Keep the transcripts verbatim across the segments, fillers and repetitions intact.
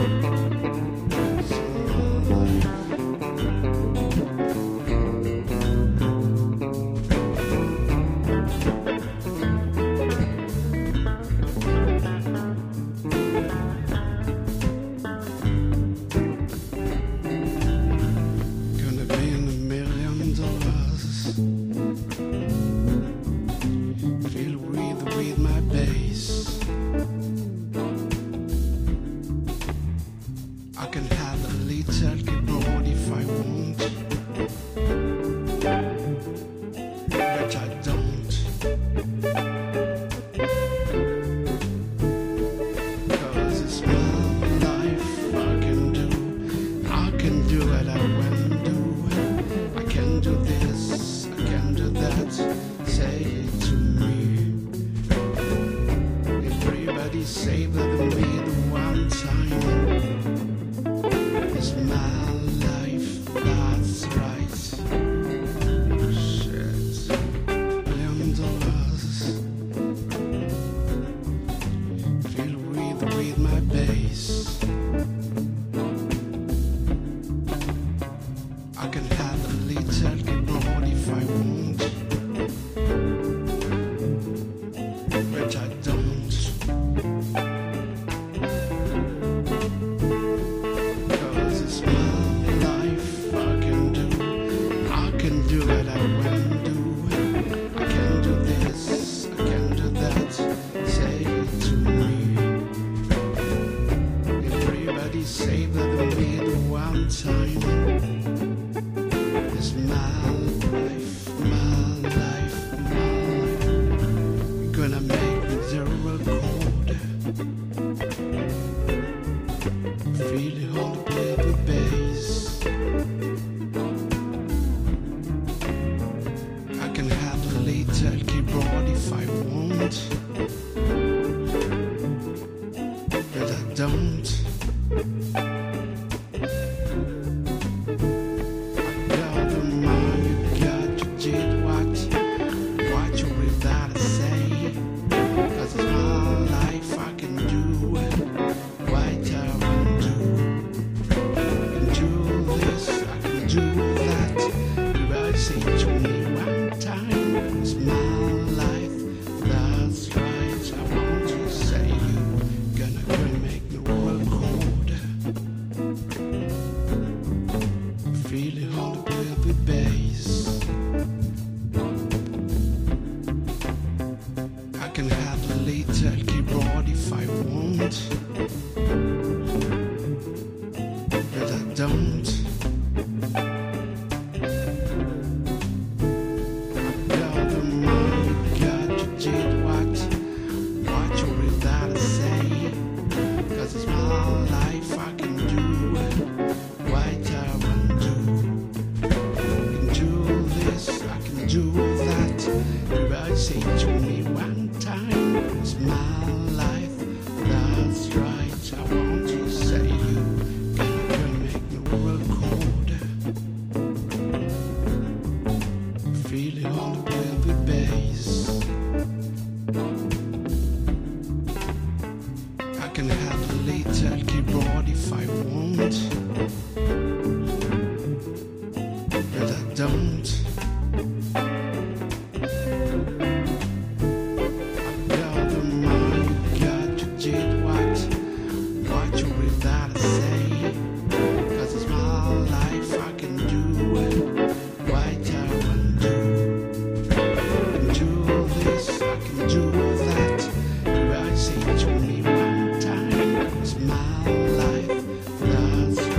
Say to me one time, it's my life, that's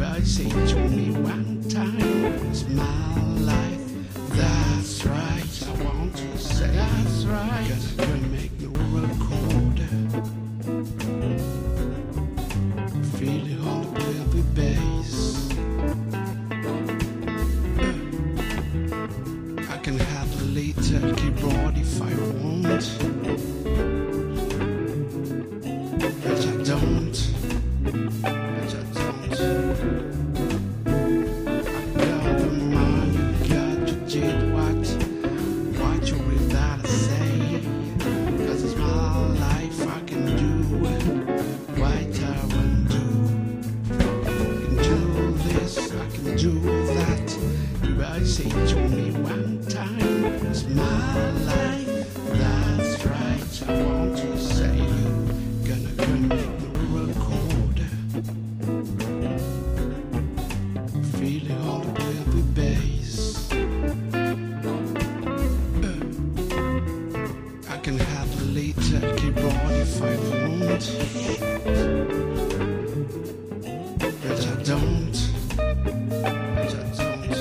Everybody say to me one time, it's my life. That's right. I want to say that's right. Gonna, gonna make the world colder. Feel it on the baby bass. I can have a little keyboard if I want, but I don't. But I don't. I got the mind, you got to do what, what you really gotta say. 'Cause it's my life, I can do what I want to. I can do this, I can do that. Everybody say to me one time, it's my life. That's right. I want to say you gonna gonna make the world colder. Feel it on the baby bass. Uh, I can have a little keyboard if I want, but I don't. But I don't.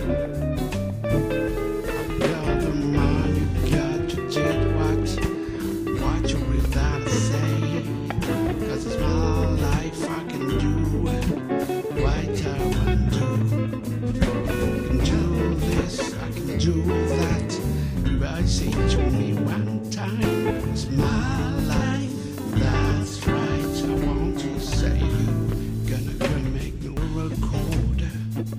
I got the mind, you got to do what, what you really gotta say. 'Cause it's my life, I can do what I want to. I can do this, I can do that. Everybody say to me one time, it's my life. That's right. I want to say you gonna gonna make the world colder.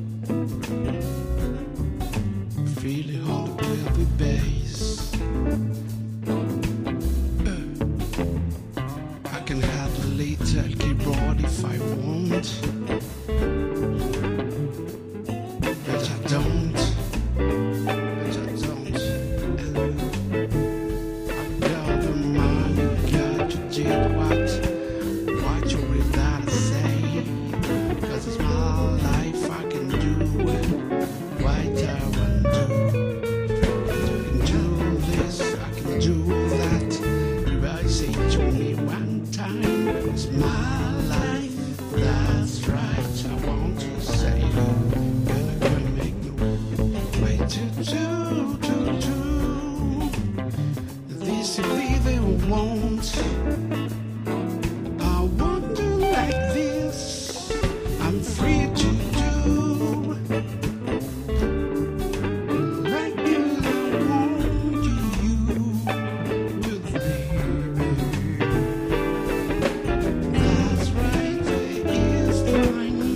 Feel it on the baby bass. Uh, I can have a little keyboard if I want, but I don't. But I don't. I got the mind, you got to do what, what you really gotta say. 'Cause it's my life, I can do what I want to. I can do this, I can do that. Everybody say to me one time, it's my life. That's right. I want to say you gonna gonna make me way to do to do. This living won't. I want to like this. I'm free to do like you want you with me. That's right, it's fine.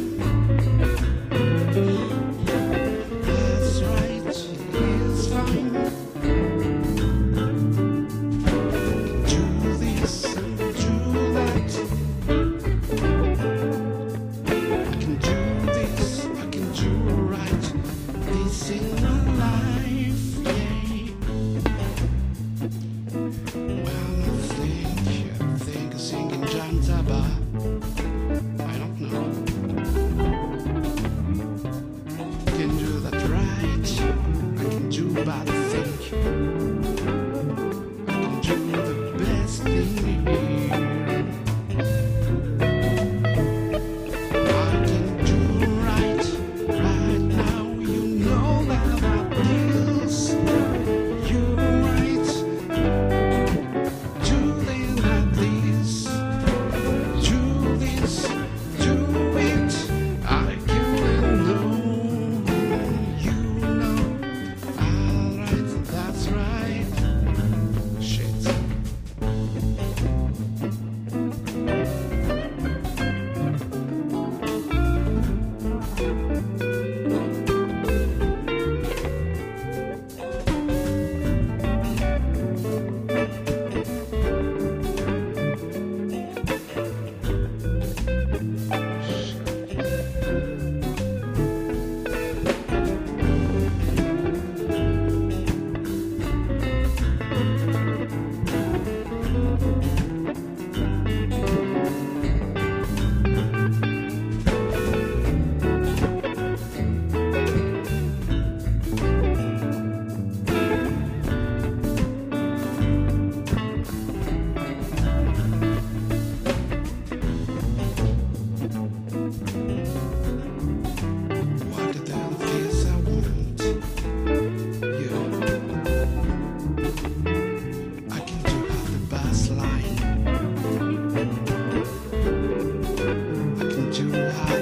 That's right, it's fine. Do this and do that. I can do this, I can do right. This is my life, yeah. Well, I think, I think I'm singing John Taba. I don't know. Can do that right. I can do bad thing. I can do the best thing here. I can do right, right now. You know that I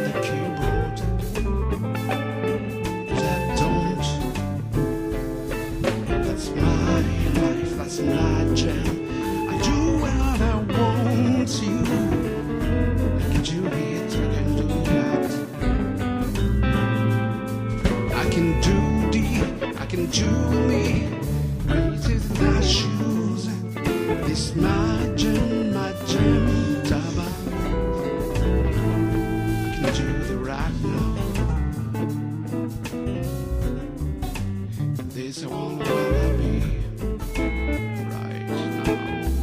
the keyboard. 'Cause I don't. That's my life, that's my jam. I do what I want to. I can do it, I can do that. I can do the, I can do me. This is my shoes. This my jam, my jam. Taba. I can do the right now. This I wanna wanna be right now.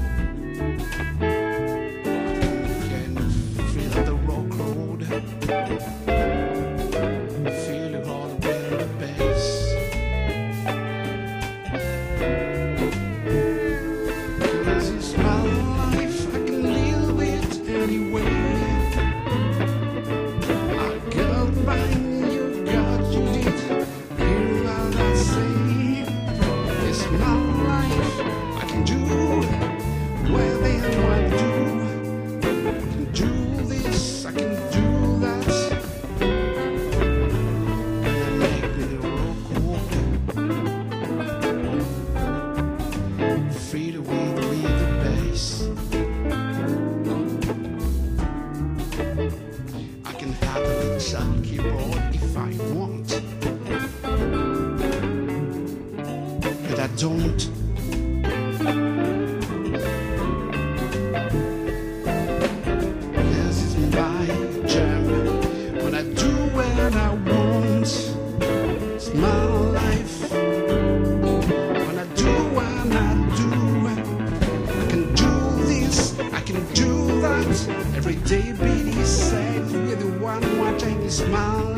I can feel the rock road. Feel it all the way in the bass. This is my life, I can live it anyway. I got mine, you got you did. Hear what I say. It's my life, I can do whatever I do. I can do this, I can do that. And I make me the rock walk. Free to with with the bass. I can have a little keyboard if I want, but I don't. This is my jam. When I do what I want, it's my life. When I do what I do, I can do this, I can do that. Every day being said, you're the one watching is my